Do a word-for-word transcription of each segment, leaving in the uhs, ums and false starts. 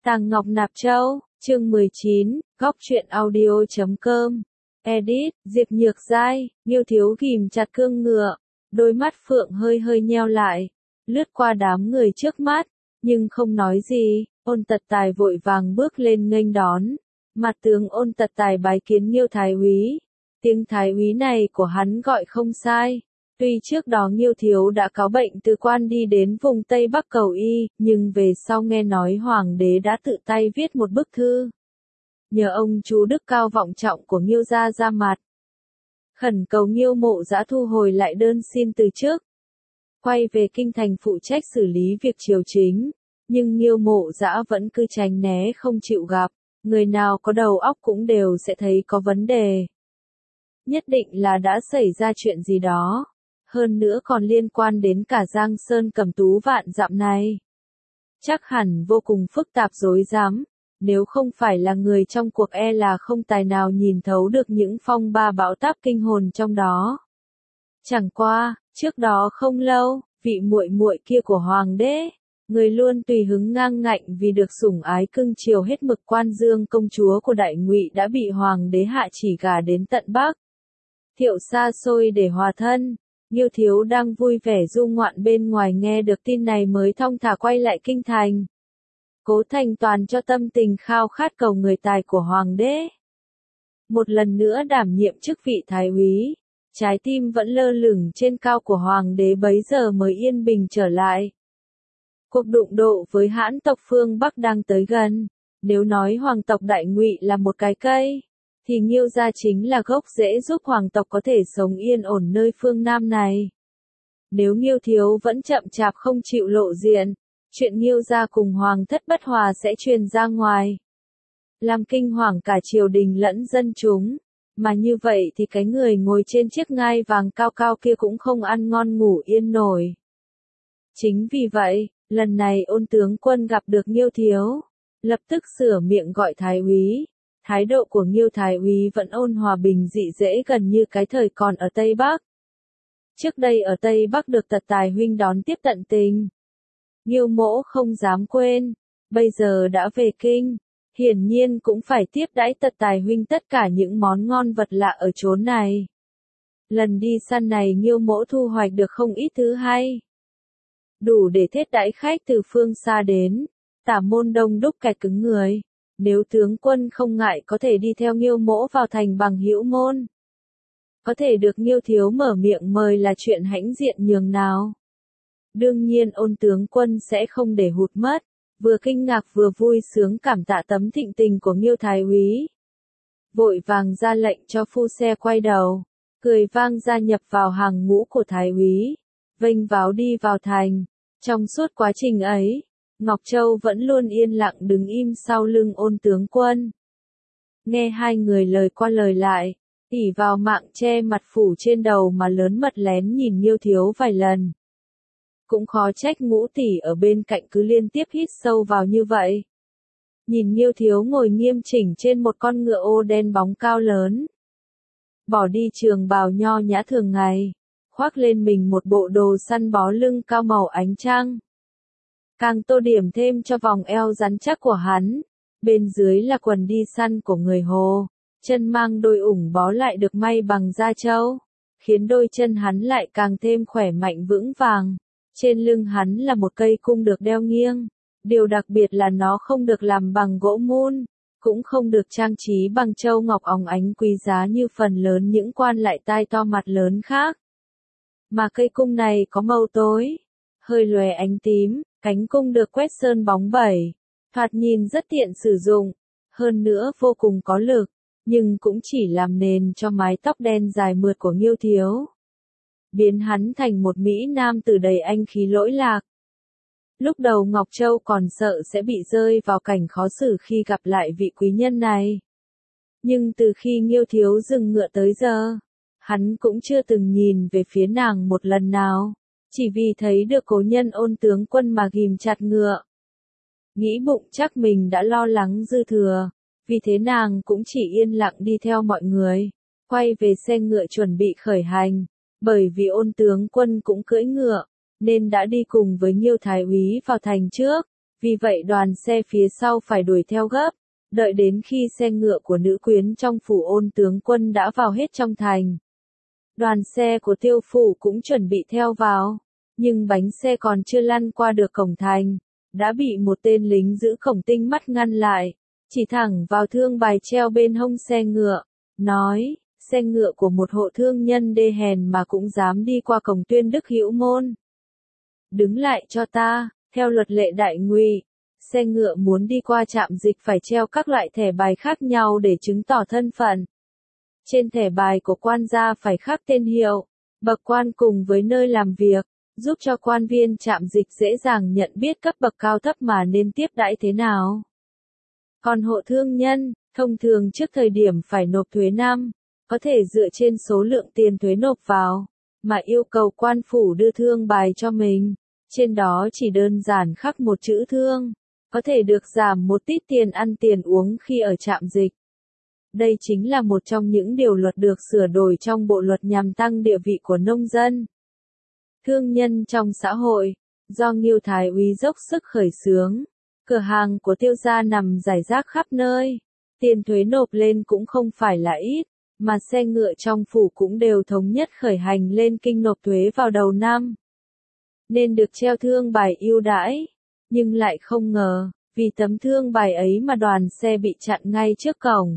Tàng Ngọc Nạp Châu, chương mười chín, góc truyện audio chấm com. Edit, Diệp Nhược Giai, Nghiêu Thiếu ghìm chặt cương ngựa, đôi mắt phượng hơi hơi nheo lại, lướt qua đám người trước mắt, nhưng không nói gì. Ôn Tật Tài vội vàng bước lên nghênh đón. Mặt tướng Ôn Tật Tài bái kiến Nghiêu Thái úy. Tiếng Thái úy này của hắn gọi không sai. Tuy trước đó Nghiêu Thiếu đã cáo bệnh từ quan đi đến vùng Tây Bắc cầu y, nhưng về sau nghe nói Hoàng đế đã tự tay viết một bức thư. Nhờ ông chú đức cao vọng trọng của Nghiêu gia ra mặt. Khẩn cầu Nghiêu Mộ Dã thu hồi lại đơn xin từ chức. Quay về kinh thành phụ trách xử lý việc triều chính. Nhưng Nghiêu Mộ Dã vẫn cứ tránh né không chịu gặp. Người nào có đầu óc cũng đều sẽ thấy có vấn đề. Nhất định là đã xảy ra chuyện gì đó. Hơn nữa còn liên quan đến cả Giang Sơn Cẩm Tú vạn dặm này. Chắc hẳn vô cùng phức tạp rối rắm, nếu không phải là người trong cuộc e là không tài nào nhìn thấu được những phong ba bão táp kinh hồn trong đó. Chẳng qua, trước đó không lâu, vị muội muội kia của hoàng đế, người luôn tùy hứng ngang ngạnh vì được sủng ái cưng chiều hết mực Quan Dương công chúa của Đại Ngụy đã bị hoàng đế hạ chỉ gả đến tận Bắc. Thiệu xa xôi để hòa thân. Nghiêu Thiếu đang vui vẻ du ngoạn bên ngoài nghe được tin này mới thong thả quay lại kinh thành. Cố thành toàn cho tâm tình khao khát cầu người tài của hoàng đế. Một lần nữa đảm nhiệm chức vị thái úy, trái tim vẫn lơ lửng trên cao của hoàng đế bấy giờ mới yên bình trở lại. Cuộc đụng độ với hãn tộc phương Bắc đang tới gần, nếu nói hoàng tộc Đại Ngụy là một cái cây, thì Nghiêu gia chính là gốc rễ giúp hoàng tộc có thể sống yên ổn nơi phương Nam này. Nếu Nghiêu Thiếu vẫn chậm chạp không chịu lộ diện, chuyện Nghiêu gia cùng hoàng thất bất hòa sẽ truyền ra ngoài, làm kinh hoàng cả triều đình lẫn dân chúng, mà như vậy thì cái người ngồi trên chiếc ngai vàng cao cao kia cũng không ăn ngon ngủ yên nổi. Chính vì vậy, lần này Ôn tướng quân gặp được Nghiêu Thiếu, lập tức sửa miệng gọi thái úy. Thái độ của Nghiêu Thái úy vẫn ôn hòa bình dị dễ gần như cái thời còn ở Tây Bắc. Trước đây ở Tây Bắc được Tật Tài huynh đón tiếp tận tình. Nghiêu mỗ không dám quên, bây giờ đã về kinh, hiển nhiên cũng phải tiếp đãi Tật Tài huynh tất cả những món ngon vật lạ ở chốn này. Lần đi săn này Nghiêu mỗ thu hoạch được không ít thứ hay. Đủ để thiết đãi khách từ phương xa đến, tả môn đông đúc kẹt cứng người. Nếu tướng quân không ngại có thể đi theo Nghiêu mỗ vào thành bằng hữu môn. Có thể được Nghiêu Thiếu mở miệng mời là chuyện hãnh diện nhường nào. Đương nhiên Ôn tướng quân sẽ không để hụt mất, vừa kinh ngạc vừa vui sướng cảm tạ tấm thịnh tình của Nghiêu Thái úy. Vội vàng ra lệnh cho phu xe quay đầu, cười vang gia nhập vào hàng ngũ của Thái úy, vênh váo đi vào thành. Trong suốt quá trình ấy, Ngọc Châu vẫn luôn yên lặng đứng im sau lưng Ôn tướng quân. Nghe hai người lời qua lời lại, ỷ vào mạng che mặt phủ trên đầu mà lớn mật lén nhìn Nghiêu Thiếu vài lần. Cũng khó trách Ngũ tỷ ở bên cạnh cứ liên tiếp hít sâu vào như vậy. Nhìn Nghiêu Thiếu ngồi nghiêm chỉnh trên một con ngựa ô đen bóng cao lớn. Bỏ đi trường bào nho nhã thường ngày, khoác lên mình một bộ đồ săn bó lưng cao màu ánh trăng. Càng tô điểm thêm cho vòng eo rắn chắc của hắn, bên dưới là quần đi săn của người Hồ, chân mang đôi ủng bó lại được may bằng da trâu, khiến đôi chân hắn lại càng thêm khỏe mạnh vững vàng. Trên lưng hắn là một cây cung được đeo nghiêng, điều đặc biệt là nó không được làm bằng gỗ mun, cũng không được trang trí bằng châu ngọc óng ánh quý giá như phần lớn những quan lại tai to mặt lớn khác. Mà cây cung này có màu tối, hơi lòe ánh tím. Cánh cung được quét sơn bóng bẩy, thoạt nhìn rất tiện sử dụng, hơn nữa vô cùng có lực, nhưng cũng chỉ làm nền cho mái tóc đen dài mượt của Nghiêu Thiếu. Biến hắn thành một Mỹ Nam tử đầy anh khí lỗi lạc. Lúc đầu Ngọc Châu còn sợ sẽ bị rơi vào cảnh khó xử khi gặp lại vị quý nhân này. Nhưng từ khi Nghiêu Thiếu dừng ngựa tới giờ, hắn cũng chưa từng nhìn về phía nàng một lần nào. Chỉ vì thấy được cố nhân Ôn tướng quân mà ghìm chặt ngựa. Nghĩ bụng chắc mình đã lo lắng dư thừa, vì thế nàng cũng chỉ yên lặng đi theo mọi người, quay về xe ngựa chuẩn bị khởi hành, bởi vì Ôn tướng quân cũng cưỡi ngựa, nên đã đi cùng với Nghiêu Thái úy vào thành trước, Vì vậy đoàn xe phía sau phải đuổi theo gấp, đợi đến khi xe ngựa của nữ quyến trong phủ Ôn tướng quân đã vào hết trong thành. Đoàn xe của Tiêu phủ cũng chuẩn bị theo vào, nhưng bánh xe còn chưa lăn qua được cổng thành, đã bị một tên lính giữ cổng tinh mắt ngăn lại, chỉ thẳng vào thương bài treo bên hông xe ngựa, nói, xe ngựa của một hộ thương nhân đê hèn mà cũng dám đi qua cổng Tuyên Đức Hữu Môn. Đứng lại cho ta, theo luật lệ đại ngụy, xe ngựa muốn đi qua trạm dịch phải treo các loại thẻ bài khác nhau để chứng tỏ thân phận. Trên thẻ bài của quan gia phải khắc tên hiệu, bậc quan cùng với nơi làm việc, giúp cho quan viên trạm dịch dễ dàng nhận biết cấp bậc cao thấp mà nên tiếp đãi thế nào. Còn hộ thương nhân, thông thường trước thời điểm phải nộp thuế năm, có thể dựa trên số lượng tiền thuế nộp vào, mà yêu cầu quan phủ đưa thương bài cho mình, trên đó chỉ đơn giản khắc một chữ thương, có thể được giảm một tít tiền ăn tiền uống khi ở trạm dịch. Đây chính là một trong những điều luật được sửa đổi trong bộ luật nhằm tăng địa vị của nông dân. Thương nhân trong xã hội, do Ngưu Thái Úy dốc sức khởi xướng, cửa hàng của Tiêu gia nằm rải rác khắp nơi, tiền thuế nộp lên cũng không phải là ít, mà xe ngựa trong phủ cũng đều thống nhất khởi hành lên kinh nộp thuế vào đầu năm. Nên được treo thương bài ưu đãi, nhưng lại không ngờ, vì tấm thương bài ấy mà đoàn xe bị chặn ngay trước cổng.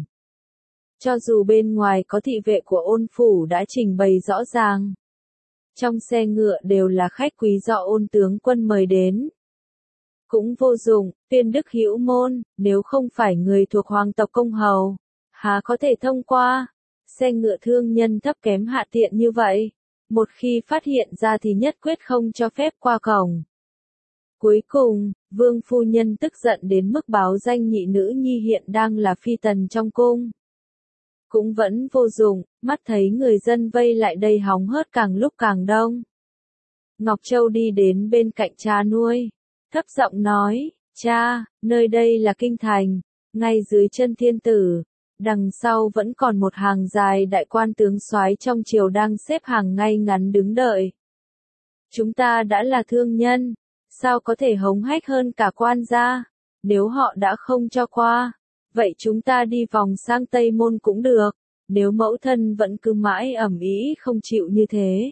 Cho dù bên ngoài có thị vệ của Ôn phủ đã trình bày rõ ràng, trong xe ngựa đều là khách quý do Ôn tướng quân mời đến. Cũng vô dụng, Tuyên Đức Hữu Môn, nếu không phải người thuộc hoàng tộc công hầu, há có thể thông qua. Xe ngựa thương nhân thấp kém hạ tiện như vậy, một khi phát hiện ra thì nhất quyết không cho phép qua cổng. Cuối cùng, vương phu nhân tức giận đến mức báo danh nhị nữ nhi hiện đang là phi tần trong cung. Cũng vẫn vô dụng, mắt thấy người dân vây lại đây hóng hớt càng lúc càng đông. Ngọc Châu đi đến bên cạnh cha nuôi, thấp giọng nói, cha, nơi đây là kinh thành, ngay dưới chân thiên tử, đằng sau vẫn còn một hàng dài đại quan tướng soái trong triều đang xếp hàng ngay ngắn đứng đợi. Chúng ta đã là thương nhân, sao có thể hống hách hơn cả quan gia, nếu họ đã không cho qua, vậy chúng ta đi vòng sang Tây Môn cũng được, nếu mẫu thân vẫn cứ mãi ầm ĩ không chịu như thế.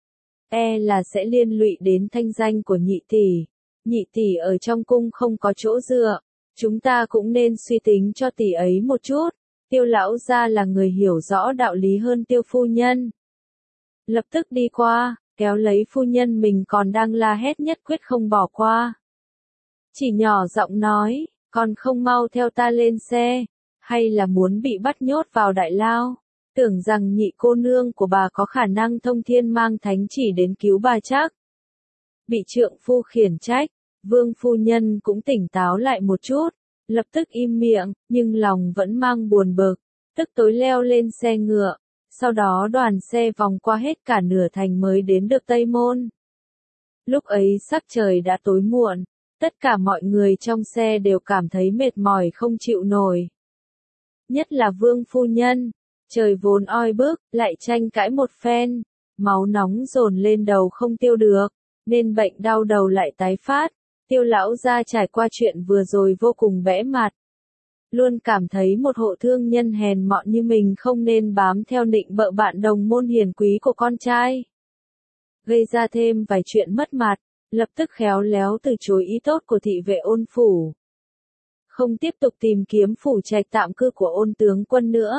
E là sẽ liên lụy đến thanh danh của nhị tỷ, nhị tỷ ở trong cung không có chỗ dựa, chúng ta cũng nên suy tính cho tỷ ấy một chút. Tiêu lão gia là người hiểu rõ đạo lý hơn Tiêu phu nhân. Lập tức đi qua, kéo lấy phu nhân mình còn đang la hét nhất quyết không bỏ qua. Chỉ nhỏ giọng nói, còn không mau theo ta lên xe, hay là muốn bị bắt nhốt vào đại lao, tưởng rằng nhị cô nương của bà có khả năng thông thiên mang thánh chỉ đến cứu bà chắc. Bị trượng phu khiển trách, vương phu nhân cũng tỉnh táo lại một chút. Lập tức im miệng, nhưng lòng vẫn mang buồn bực, tức tối leo lên xe ngựa, sau đó đoàn xe vòng qua hết cả nửa thành mới đến được Tây Môn. Lúc ấy sắc trời đã tối muộn, tất cả mọi người trong xe đều cảm thấy mệt mỏi không chịu nổi. Nhất là vương phu nhân, trời vốn oi bức, lại tranh cãi một phen, máu nóng dồn lên đầu không tiêu được, nên bệnh đau đầu lại tái phát. Tiêu lão gia trải qua chuyện vừa rồi vô cùng bẽ mặt. Luôn cảm thấy một hộ thương nhân hèn mọn như mình không nên bám theo nịnh bợ bạn đồng môn hiền quý của con trai. Gây ra thêm vài chuyện mất mặt, lập tức khéo léo từ chối ý tốt của thị vệ Ôn phủ. Không tiếp tục tìm kiếm phủ trạch tạm cư của Ôn tướng quân nữa,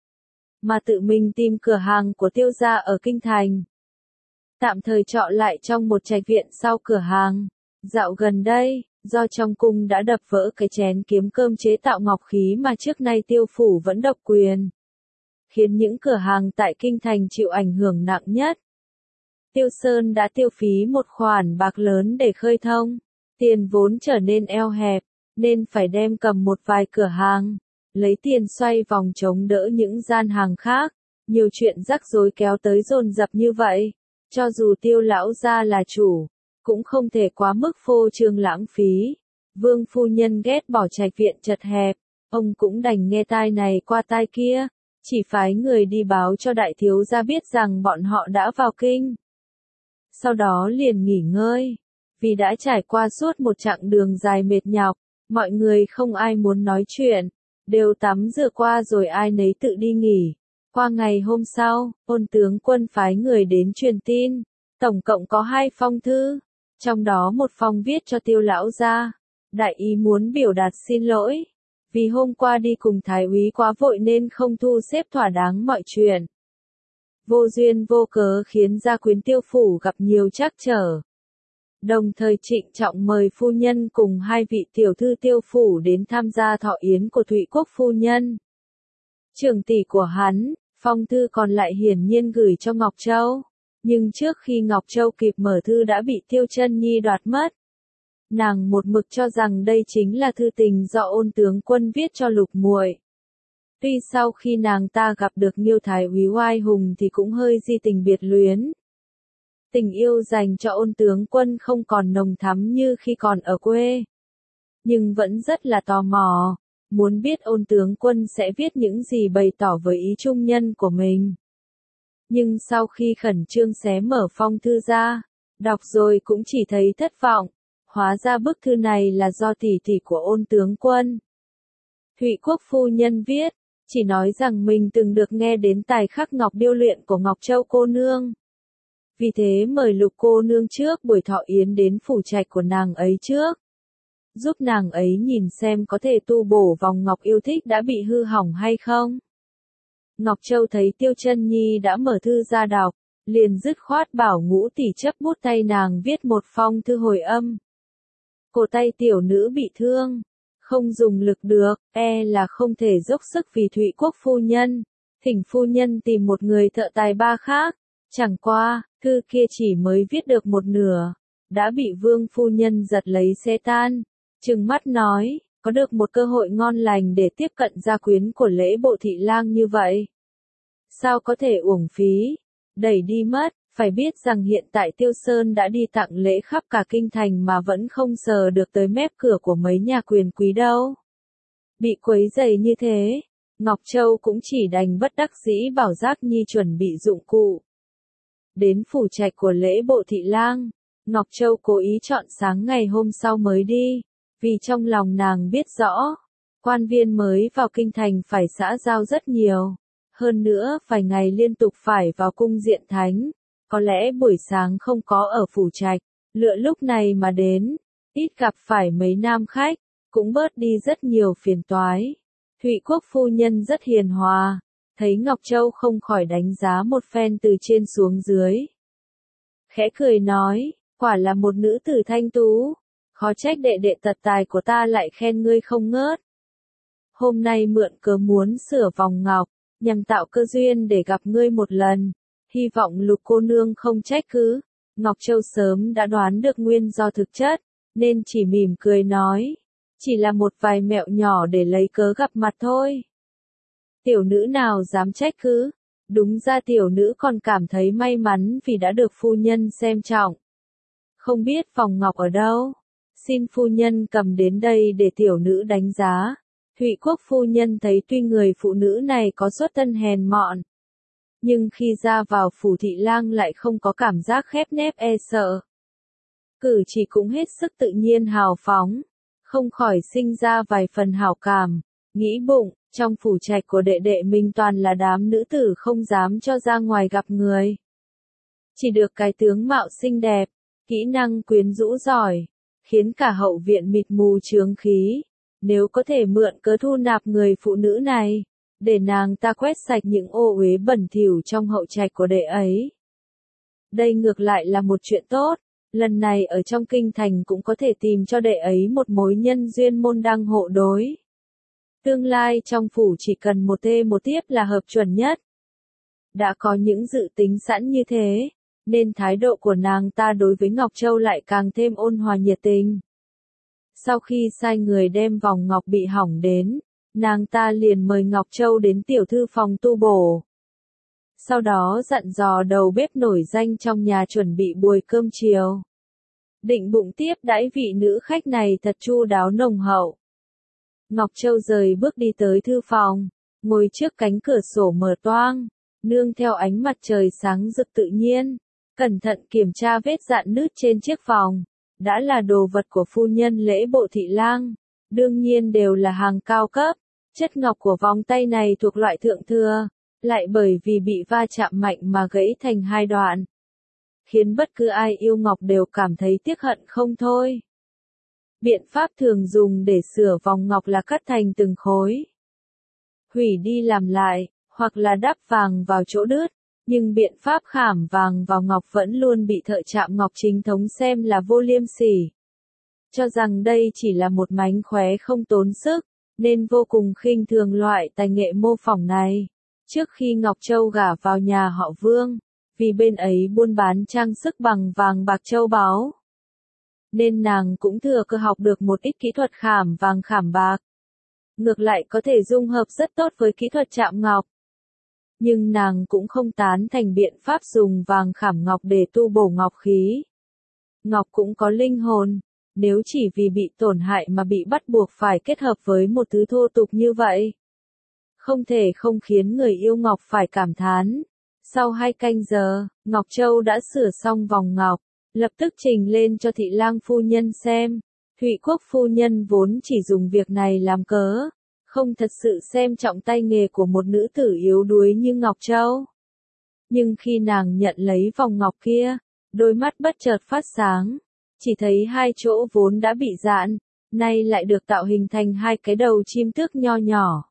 mà tự mình tìm cửa hàng của Tiêu gia ở kinh thành. Tạm thời trọ lại trong một trạch viện sau cửa hàng. Dạo gần đây, do trong cung đã đập vỡ cái chén kiếm cơm chế tạo ngọc khí mà trước nay Tiêu phủ vẫn độc quyền, khiến những cửa hàng tại kinh thành chịu ảnh hưởng nặng nhất. Tiêu Sơn đã tiêu phí một khoản bạc lớn để khơi thông, tiền vốn trở nên eo hẹp, nên phải đem cầm một vài cửa hàng, lấy tiền xoay vòng chống đỡ những gian hàng khác. Nhiều chuyện rắc rối kéo tới dồn dập như vậy, cho dù Tiêu lão gia là chủ, cũng không thể quá mức phô trương lãng phí. Vương phu nhân ghét bỏ trạch viện chật hẹp, ông cũng đành nghe tai này qua tai kia, chỉ phái người đi báo cho đại thiếu gia biết rằng bọn họ đã vào kinh. Sau đó liền nghỉ ngơi, Vì đã trải qua suốt một chặng đường dài mệt nhọc, mọi người không ai muốn nói chuyện, đều tắm rửa qua rồi ai nấy tự đi nghỉ. Qua ngày hôm sau, Ôn tướng quân phái người đến truyền tin, tổng cộng có hai phong thư, trong đó một phong viết cho Tiêu lão gia, đại ý muốn biểu đạt xin lỗi, vì hôm qua đi cùng thái úy quá vội nên không thu xếp thỏa đáng mọi chuyện. Vô duyên vô cớ khiến gia quyến Tiêu phủ gặp nhiều trắc trở. Đồng thời trịnh trọng mời phu nhân cùng hai vị tiểu thư Tiêu phủ đến tham gia thọ yến của Thụy Quốc phu nhân. Trưởng tỷ của hắn, phong thư còn lại hiển nhiên gửi cho Ngọc Châu, nhưng trước khi Ngọc Châu kịp mở thư đã bị Tiêu Chân Nhi đoạt mất. Nàng một mực cho rằng đây chính là thư tình do Ôn tướng quân viết cho Lục muội. Tuy sau khi nàng ta gặp được Nghiêu thái úy oai hùng thì cũng hơi di tình biệt luyến. Tình yêu dành cho Ôn tướng quân không còn nồng thắm như khi còn ở quê. Nhưng vẫn rất là tò mò, muốn biết Ôn tướng quân sẽ viết những gì bày tỏ với ý trung nhân của mình. Nhưng sau khi khẩn trương xé mở phong thư ra, đọc rồi cũng chỉ thấy thất vọng, hóa ra bức thư này là do tỷ tỷ của Ôn tướng quân. Thụy Quốc phu nhân viết, chỉ nói rằng mình từng được nghe đến tài khắc ngọc điêu luyện của Ngọc Châu cô nương. Vì thế mời Lục cô nương trước buổi thọ yến đến phủ trạch của nàng ấy trước. Giúp nàng ấy nhìn xem có thể tu bổ vòng ngọc yêu thích đã bị hư hỏng hay không. Ngọc Châu thấy Tiêu Chân Nhi đã mở thư ra đọc, liền dứt khoát bảo Ngũ tỷ chấp bút tay nàng viết một phong thư hồi âm. Cổ tay tiểu nữ bị thương, không dùng lực được, e là không thể dốc sức vì Thụy Quốc phu nhân, thỉnh phu nhân tìm một người thợ tài ba khác. Chẳng qua, thư kia chỉ mới viết được một nửa, đã bị Vương phu nhân giật lấy xé tan, trừng mắt nói, có được một cơ hội ngon lành để tiếp cận gia quyến của lễ bộ thị lang như vậy. Sao có thể uổng phí, đẩy đi mất, phải biết rằng hiện tại Tiêu Sơn đã đi tặng lễ khắp cả kinh thành mà vẫn không sờ được tới mép cửa của mấy nhà quyền quý đâu. Bị quấy rầy như thế, Ngọc Châu cũng chỉ đành bất đắc dĩ bảo Giác Nhi chuẩn bị dụng cụ. Đến phủ trạch của lễ bộ thị lang, Ngọc Châu cố ý chọn sáng ngày hôm sau mới đi, vì trong lòng nàng biết rõ, quan viên mới vào kinh thành phải xã giao rất nhiều, hơn nữa vài ngày liên tục phải vào cung diện thánh, có lẽ buổi sáng không có ở phủ trạch, lựa lúc này mà đến, ít gặp phải mấy nam khách, cũng bớt đi rất nhiều phiền toái. Thụy Quốc phu nhân rất hiền hòa. Thấy Ngọc Châu không khỏi đánh giá một phen từ trên xuống dưới. Khẽ cười nói, quả là một nữ tử thanh tú, khó trách đệ đệ tật tài của ta lại khen ngươi không ngớt. Hôm nay mượn cớ muốn sửa vòng ngọc, nhằm tạo cơ duyên để gặp ngươi một lần, hy vọng Lục cô nương không trách cứ. Ngọc Châu sớm đã đoán được nguyên do thực chất, nên chỉ mỉm cười nói, chỉ là một vài mẹo nhỏ để lấy cớ gặp mặt thôi. Tiểu nữ nào dám trách cứ, đúng ra tiểu nữ còn cảm thấy may mắn vì đã được phu nhân xem trọng. Không biết vòng ngọc ở đâu, xin phu nhân cầm đến đây để tiểu nữ đánh giá. Thụy Quốc phu nhân thấy tuy người phụ nữ này có xuất thân hèn mọn, nhưng khi ra vào phủ thị lang lại không có cảm giác khép nép e sợ. Cử chỉ cũng hết sức tự nhiên hào phóng, không khỏi sinh ra vài phần hảo cảm, nghĩ bụng, trong phủ trạch của đệ đệ mình toàn là đám nữ tử không dám cho ra ngoài gặp người. Chỉ được cái tướng mạo xinh đẹp, kỹ năng quyến rũ giỏi, khiến cả hậu viện mịt mù chướng khí. Nếu có thể mượn cớ thu nạp người phụ nữ này, để nàng ta quét sạch những ô uế bẩn thỉu trong hậu trạch của đệ ấy. Đây ngược lại là một chuyện tốt, lần này ở trong kinh thành cũng có thể tìm cho đệ ấy một mối nhân duyên môn đăng hộ đối. Tương lai trong phủ chỉ cần một tê một tiếp là hợp chuẩn nhất. Đã có những dự tính sẵn như thế, nên thái độ của nàng ta đối với Ngọc Châu lại càng thêm ôn hòa nhiệt tình. Sau khi sai người đem vòng ngọc bị hỏng đến, nàng ta liền mời Ngọc Châu đến tiểu thư phòng tu bổ. Sau đó dặn dò đầu bếp nổi danh trong nhà chuẩn bị buổi cơm chiều. Định bụng tiếp đãi vị nữ khách này thật chu đáo nồng hậu. Ngọc Châu rời bước đi tới thư phòng, ngồi trước cánh cửa sổ mở toang, nương theo ánh mặt trời sáng rực tự nhiên, cẩn thận kiểm tra vết rạn nứt trên chiếc vòng, đã là đồ vật của phu nhân lễ bộ thị lang, đương nhiên đều là hàng cao cấp. Chất ngọc của vòng tay này thuộc loại thượng thừa, lại bởi vì bị va chạm mạnh mà gãy thành hai đoạn, khiến bất cứ ai yêu ngọc đều cảm thấy tiếc hận không thôi. Biện pháp thường dùng để sửa vòng ngọc là cắt thành từng khối, hủy đi làm lại, hoặc là đắp vàng vào chỗ đứt, nhưng biện pháp khảm vàng vào ngọc vẫn luôn bị thợ chạm ngọc chính thống xem là vô liêm sỉ, cho rằng đây chỉ là một mánh khóe không tốn sức, nên vô cùng khinh thường loại tài nghệ mô phỏng này. Trước khi Ngọc Châu gả vào nhà họ Vương, vì bên ấy buôn bán trang sức bằng vàng bạc châu báu, nên nàng cũng thừa cơ học được một ít kỹ thuật khảm vàng khảm bạc. Ngược lại có thể dung hợp rất tốt với kỹ thuật chạm ngọc. Nhưng nàng cũng không tán thành biện pháp dùng vàng khảm ngọc để tu bổ ngọc khí. Ngọc cũng có linh hồn, nếu chỉ vì bị tổn hại mà bị bắt buộc phải kết hợp với một thứ thô tục như vậy, không thể không khiến người yêu ngọc phải cảm thán. Sau hai canh giờ, Ngọc Châu đã sửa xong vòng ngọc, lập tức trình lên cho thị lang phu nhân xem. Thụy Quốc phu nhân vốn chỉ dùng việc này làm cớ, không thật sự xem trọng tay nghề của một nữ tử yếu đuối như Ngọc Châu. Nhưng khi nàng nhận lấy vòng ngọc kia, đôi mắt bất chợt phát sáng, chỉ thấy hai chỗ vốn đã bị dạn, nay lại được tạo hình thành hai cái đầu chim tước nho nhỏ.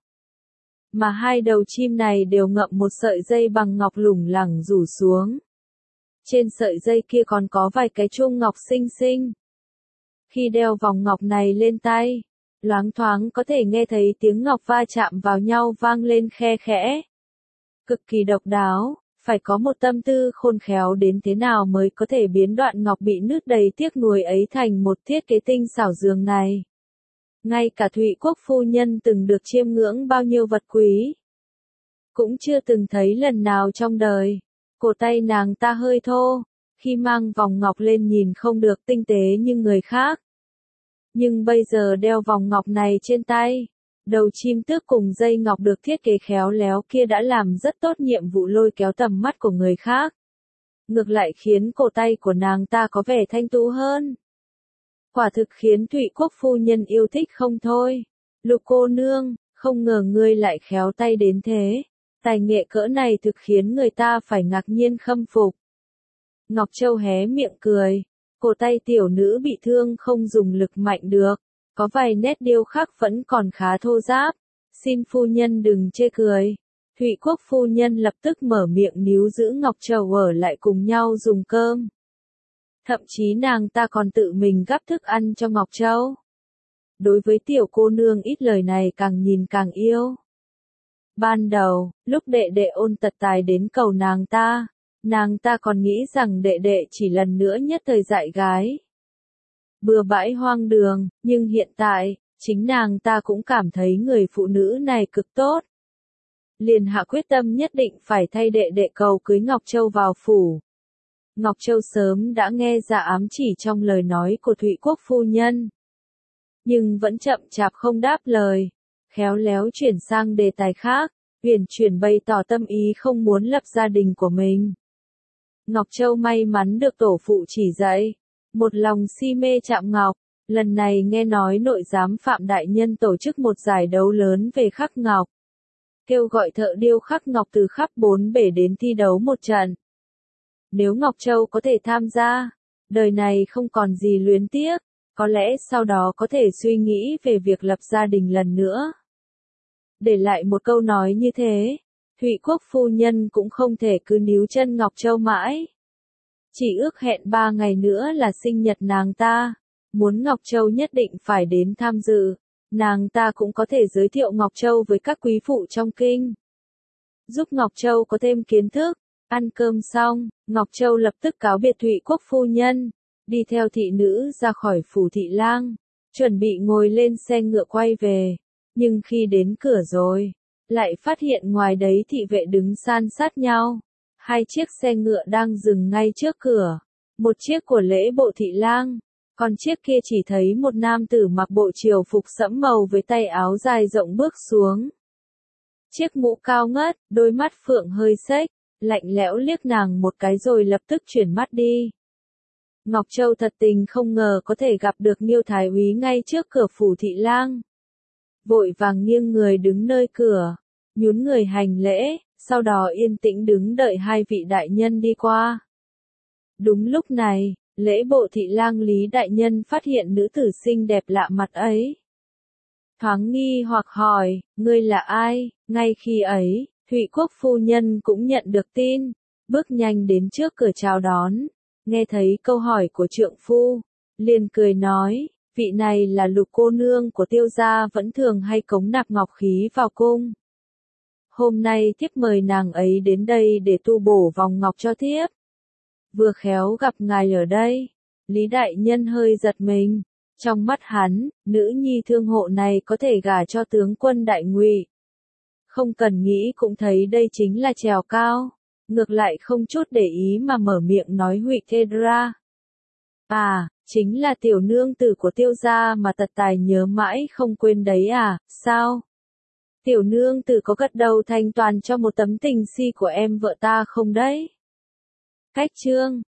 Mà hai đầu chim này đều ngậm một sợi dây bằng ngọc lủng lẳng rủ xuống. Trên sợi dây kia còn có vài cái chuông ngọc xinh xinh. Khi đeo vòng ngọc này lên tay, loáng thoáng có thể nghe thấy tiếng ngọc va chạm vào nhau vang lên khe khẽ. Cực kỳ độc đáo, phải có một tâm tư khôn khéo đến thế nào mới có thể biến đoạn ngọc bị nứt đầy tiếc nuối ấy thành một thiết kế tinh xảo dường này. Ngay cả Thụy Quốc phu nhân từng được chiêm ngưỡng bao nhiêu vật quý, cũng chưa từng thấy lần nào trong đời. Cổ tay nàng ta hơi thô, khi mang vòng ngọc lên nhìn không được tinh tế như người khác. Nhưng bây giờ đeo vòng ngọc này trên tay, đầu chim tước cùng dây ngọc được thiết kế khéo léo kia đã làm rất tốt nhiệm vụ lôi kéo tầm mắt của người khác. Ngược lại khiến cổ tay của nàng ta có vẻ thanh tú hơn. Quả thực khiến Thụy Quốc phu nhân yêu thích không thôi. Lục cô nương, không ngờ ngươi lại khéo tay đến thế. Tài nghệ cỡ này thực khiến người ta phải ngạc nhiên khâm phục. Ngọc Châu hé miệng cười. Cổ tay tiểu nữ bị thương không dùng lực mạnh được. Có vài nét điêu khắc vẫn còn khá thô ráp. Xin phu nhân đừng chê cười. Thụy Quốc phu nhân lập tức mở miệng níu giữ Ngọc Châu ở lại cùng nhau dùng cơm. Thậm chí nàng ta còn tự mình gắp thức ăn cho Ngọc Châu. Đối với tiểu cô nương ít lời này càng nhìn càng yêu. Ban đầu, lúc đệ đệ Ôn Tật Tài đến cầu nàng ta, nàng ta còn nghĩ rằng đệ đệ chỉ lần nữa nhất thời dại gái. Bừa bãi hoang đường, nhưng hiện tại, chính nàng ta cũng cảm thấy người phụ nữ này cực tốt. Liền hạ quyết tâm nhất định phải thay đệ đệ cầu cưới Ngọc Châu vào phủ. Ngọc Châu sớm đã nghe ra ám chỉ trong lời nói của Thụy Quốc phu nhân, nhưng vẫn chậm chạp không đáp lời, khéo léo chuyển sang đề tài khác, uyển chuyển bày tỏ tâm ý không muốn lập gia đình của mình. Ngọc Châu may mắn được tổ phụ chỉ dạy, một lòng si mê chạm ngọc, lần này nghe nói nội giám Phạm đại nhân tổ chức một giải đấu lớn về khắc ngọc, kêu gọi thợ điêu khắc ngọc từ khắp bốn bể đến thi đấu một trận. Nếu Ngọc Châu có thể tham gia, đời này không còn gì luyến tiếc, có lẽ sau đó có thể suy nghĩ về việc lập gia đình lần nữa. Để lại một câu nói như thế, Thụy Quốc phu nhân cũng không thể cứ níu chân Ngọc Châu mãi. Chỉ ước hẹn ba ngày nữa là sinh nhật nàng ta, muốn Ngọc Châu nhất định phải đến tham dự, nàng ta cũng có thể giới thiệu Ngọc Châu với các quý phụ trong kinh, giúp Ngọc Châu có thêm kiến thức. Ăn cơm xong, Ngọc Châu lập tức cáo biệt Thụy Quốc phu nhân, đi theo thị nữ ra khỏi phủ thị lang, chuẩn bị ngồi lên xe ngựa quay về. Nhưng khi đến cửa rồi, lại phát hiện ngoài đấy thị vệ đứng san sát nhau. Hai chiếc xe ngựa đang dừng ngay trước cửa, một chiếc của lễ bộ thị lang, còn chiếc kia chỉ thấy một nam tử mặc bộ triều phục sẫm màu với tay áo dài rộng bước xuống. Chiếc mũ cao ngất, đôi mắt phượng hơi xếch, lạnh lẽo liếc nàng một cái rồi lập tức chuyển mắt đi. Ngọc Châu thật tình không ngờ có thể gặp được Nghiêu Thái úy ngay trước cửa phủ thị lang. Vội vàng nghiêng người đứng nơi cửa, nhún người hành lễ, sau đó yên tĩnh đứng đợi hai vị đại nhân đi qua. Đúng lúc này, lễ bộ thị lang Lý đại nhân phát hiện nữ tử xinh đẹp lạ mặt ấy. Thoáng nghi hoặc hỏi, ngươi là ai? Ngay khi ấy, Thụy Quốc phu nhân cũng nhận được tin, bước nhanh đến trước cửa chào đón, nghe thấy câu hỏi của trượng phu, liền cười nói, vị này là Lục cô nương của Tiêu gia vẫn thường hay cống nạp ngọc khí vào cung. Hôm nay thiếp mời nàng ấy đến đây để tu bổ vòng ngọc cho thiếp. Vừa khéo gặp ngài ở đây, Lý đại nhân hơi giật mình. Trong mắt hắn, nữ nhi thương hộ này có thể gả cho tướng quân Đại Ngụy. Không cần nghĩ cũng thấy đây chính là trèo cao, ngược lại không chút để ý mà mở miệng nói Huỵ Thê Ra. À, chính là tiểu nương tử của Tiêu gia mà Tật Tài nhớ mãi không quên đấy à, sao? Tiểu nương tử có gật đầu thanh toàn cho một tấm tình si của em vợ ta không đấy? Cách chương